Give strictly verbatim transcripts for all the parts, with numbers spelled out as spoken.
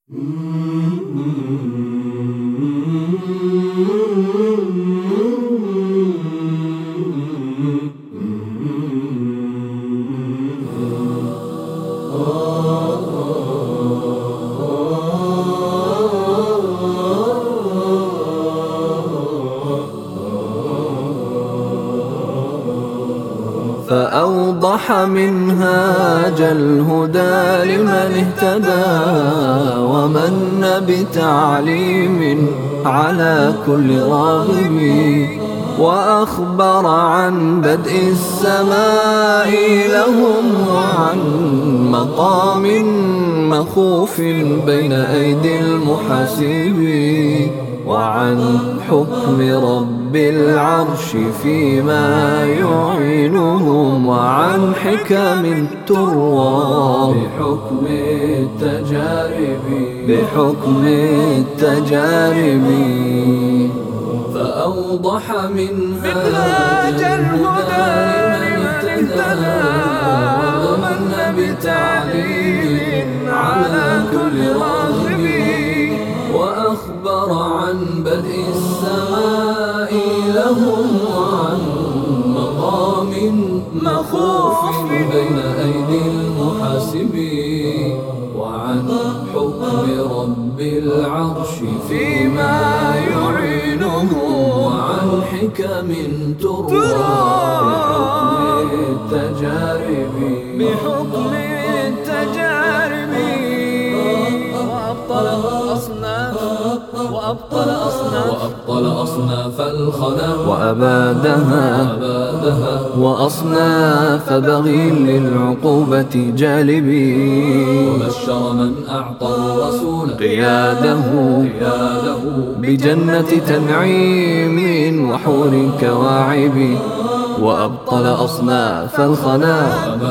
فأوضح منهاج الهدى لمن اهتدى، ومن بتعليم على كل راغب، وأخبر عن بدء السماء لهم، وعن مقام مخوف بين أيدي المحاسب، وعن حكم رب العرش فيما يعينهم، وعن حكم تروى بحكم التجارب بحكم التجارب فأوضح منهاج الهدى لمن اهتدى، ومن بتعليم على كل راغب، وأخبر عن بدء السماء لهم، وعن مقام مخوف بين أيدي المحاسب، وعن حكم رب العرش فيما يعينه، وعن حكم تروى بحكم التجارب بحكم التجارب وأبطل أصناف وأبطل أصناف وأبطل أصناف الخنا، وأبادها وأصناف بغي للعقوبة جالبي، وبشر من أعطى الرسول قياده بجنة تنعيم وحور كواعب، وأبطل أصناف الخنا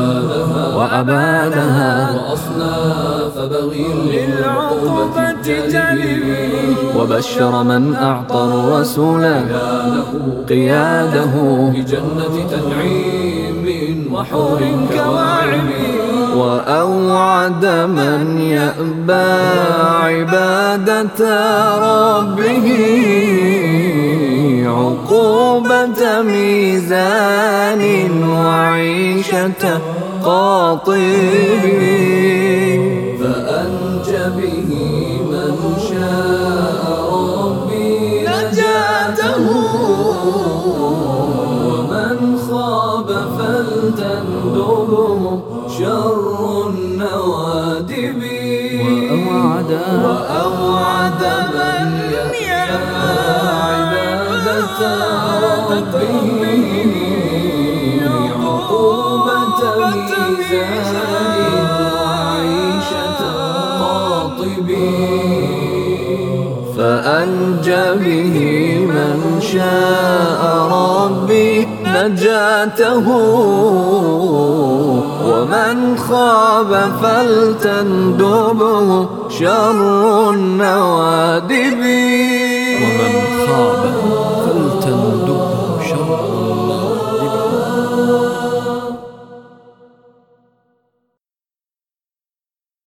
وأبادها وأصناف بغي للعقوبة جالبي، وبشر من أعطى الرسول قياده بجنة تنعيم وحور كواعب، وأوعد من يأبى عبادة ربه عقوبة ميزان وعيشة قاطب، فأنجى به من شاء ربي نجاته، ومن خاب فلتندبه شر النوادب، وأوعد وأوعد من يحيى عبادة ربه عقوبة ميزان وعيشة قاطب، فأنجى به من شاء ربي نجاته، ومن خاب فلتندبه شر النوادب.